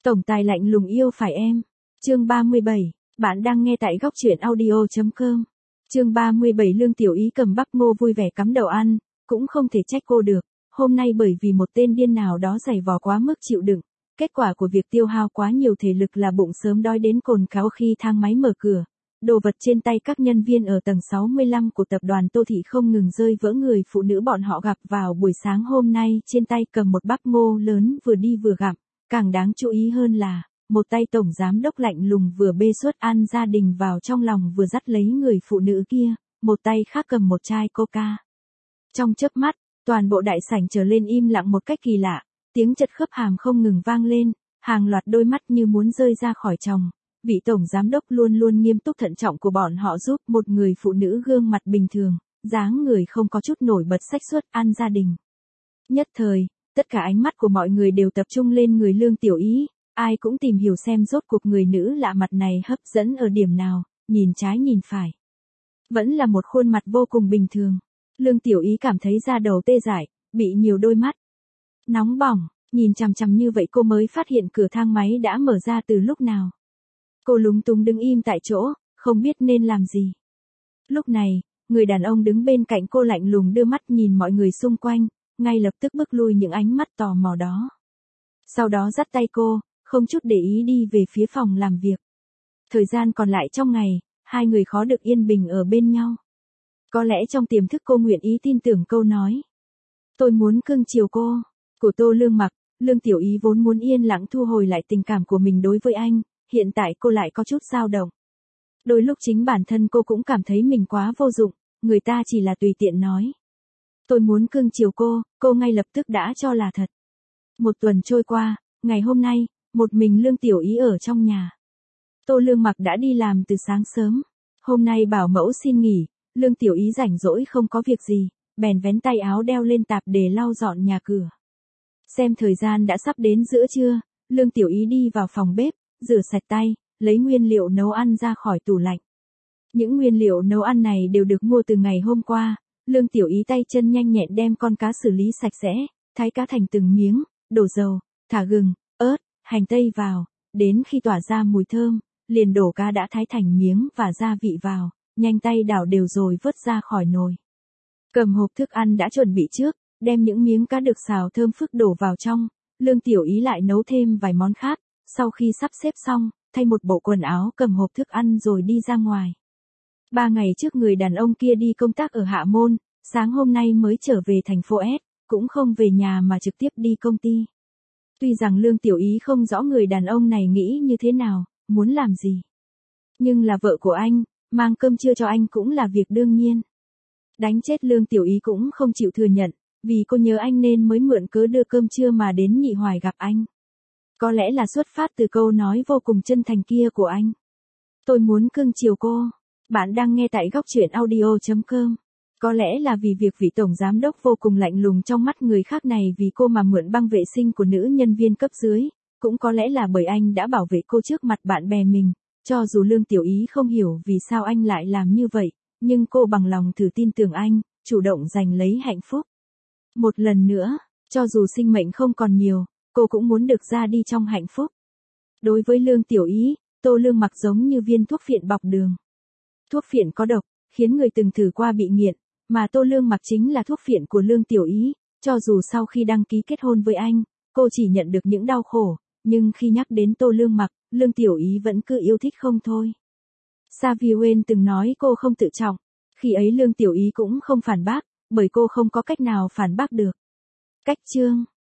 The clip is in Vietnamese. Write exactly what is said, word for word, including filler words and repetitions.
Tổng tài lạnh lùng yêu phải em. Chương ba mươi bảy, bạn đang nghe tại góc truyện audio chấm com. Chương ba mươi bảy Lương Tiểu Ý cầm bắp ngô vui vẻ cắm đầu ăn, cũng không thể trách cô được, hôm nay bởi vì một tên điên nào đó giày vò quá mức chịu đựng, kết quả của việc tiêu hao quá nhiều thể lực là bụng sớm đói đến cồn cào khi thang máy mở cửa. Đồ vật trên tay các nhân viên ở tầng sáu mươi lăm của tập đoàn Tô Thị không ngừng rơi vỡ người phụ nữ bọn họ gặp vào buổi sáng hôm nay trên tay cầm một bắp ngô lớn vừa đi vừa gặm, càng đáng chú ý hơn là, một tay tổng giám đốc lạnh lùng vừa bê suất ăn gia đình vào trong lòng vừa dắt lấy người phụ nữ kia, một tay khác cầm một chai coca. Trong chớp mắt, toàn bộ đại sảnh trở lên im lặng một cách kỳ lạ, tiếng chật khớp hàm không ngừng vang lên, hàng loạt đôi mắt như muốn rơi ra khỏi tròng. Vị tổng giám đốc luôn luôn nghiêm túc thận trọng của bọn họ giúp một người phụ nữ gương mặt bình thường, dáng người không có chút nổi bật xách suất ăn gia đình. Nhất thời, tất cả ánh mắt của mọi người đều tập trung lên người Lương Tiểu Ý, ai cũng tìm hiểu xem rốt cuộc người nữ lạ mặt này hấp dẫn ở điểm nào, nhìn trái nhìn phải. Vẫn là một khuôn mặt vô cùng bình thường. Lương Tiểu Ý cảm thấy da đầu tê dại, bị nhiều đôi mắt nóng bỏng, nhìn chằm chằm như vậy cô mới phát hiện cửa thang máy đã mở ra từ lúc nào. Cô lúng túng đứng im tại chỗ, không biết nên làm gì. Lúc này, người đàn ông đứng bên cạnh cô lạnh lùng đưa mắt nhìn mọi người xung quanh, ngay lập tức bước lui những ánh mắt tò mò đó. Sau đó dắt tay cô, không chút để ý đi về phía phòng làm việc. Thời gian còn lại trong ngày, hai người khó được yên bình ở bên nhau. Có lẽ trong tiềm thức cô nguyện ý tin tưởng câu nói. Tôi muốn cưng chiều cô, của Tô Lương Mặc. Lương Tiểu Ý vốn muốn yên lặng thu hồi lại tình cảm của mình đối với anh. Hiện tại cô lại có chút dao động. Đôi lúc chính bản thân cô cũng cảm thấy mình quá vô dụng, người ta chỉ là tùy tiện nói. Tôi muốn cưng chiều cô, cô ngay lập tức đã cho là thật. Một tuần trôi qua, ngày hôm nay, một mình Lương Tiểu Ý ở trong nhà. Tô Lương Mặc đã đi làm từ sáng sớm. Hôm nay bảo mẫu xin nghỉ, Lương Tiểu Ý rảnh rỗi không có việc gì, bèn vén tay áo đeo lên tạp để lau dọn nhà cửa. Xem thời gian đã sắp đến giữa trưa, Lương Tiểu Ý đi vào phòng bếp, rửa sạch tay, lấy nguyên liệu nấu ăn ra khỏi tủ lạnh. Những nguyên liệu nấu ăn này đều được mua từ ngày hôm qua, Lương Tiểu Ý tay chân nhanh nhẹn đem con cá xử lý sạch sẽ, thái cá thành từng miếng, đổ dầu, thả gừng, ớt, hành tây vào, đến khi tỏa ra mùi thơm, liền đổ cá đã thái thành miếng và gia vị vào, nhanh tay đảo đều rồi vớt ra khỏi nồi. Cầm hộp thức ăn đã chuẩn bị trước, đem những miếng cá được xào thơm phức đổ vào trong, Lương Tiểu Ý lại nấu thêm vài món khác. Sau khi sắp xếp xong, thay một bộ quần áo cầm hộp thức ăn rồi đi ra ngoài. Ba ngày trước người đàn ông kia đi công tác ở Hạ Môn, sáng hôm nay mới trở về thành phố S, cũng không về nhà mà trực tiếp đi công ty. Tuy rằng Lương Tiểu Ý không rõ người đàn ông này nghĩ như thế nào, muốn làm gì. Nhưng là vợ của anh, mang cơm trưa cho anh cũng là việc đương nhiên. Đánh chết Lương Tiểu Ý cũng không chịu thừa nhận, vì cô nhớ anh nên mới mượn cớ đưa cơm trưa mà đến Nhị Hoài gặp anh. Có lẽ là xuất phát từ câu nói vô cùng chân thành kia của anh. Tôi muốn cưng chiều cô. Bạn đang nghe tại góc truyện audio chấm com. Có lẽ là vì việc vị tổng giám đốc vô cùng lạnh lùng trong mắt người khác này vì cô mà mượn băng vệ sinh của nữ nhân viên cấp dưới. Cũng có lẽ là bởi anh đã bảo vệ cô trước mặt bạn bè mình. Cho dù Lương Tiểu Ý không hiểu vì sao anh lại làm như vậy, nhưng cô bằng lòng thử tin tưởng anh, chủ động giành lấy hạnh phúc. Một lần nữa, cho dù sinh mệnh không còn nhiều, cô cũng muốn được ra đi trong hạnh phúc. Đối với Lương Tiểu Ý, Tô Lương Mặc giống như viên thuốc phiện bọc đường. Thuốc phiện có độc, khiến người từng thử qua bị nghiện, mà Tô Lương Mặc chính là thuốc phiện của Lương Tiểu Ý, cho dù sau khi đăng ký kết hôn với anh, cô chỉ nhận được những đau khổ, nhưng khi nhắc đến Tô Lương Mặc, Lương Tiểu Ý vẫn cứ yêu thích không thôi. Savien từng nói cô không tự trọng, khi ấy Lương Tiểu Ý cũng không phản bác, bởi cô không có cách nào phản bác được. Cách chương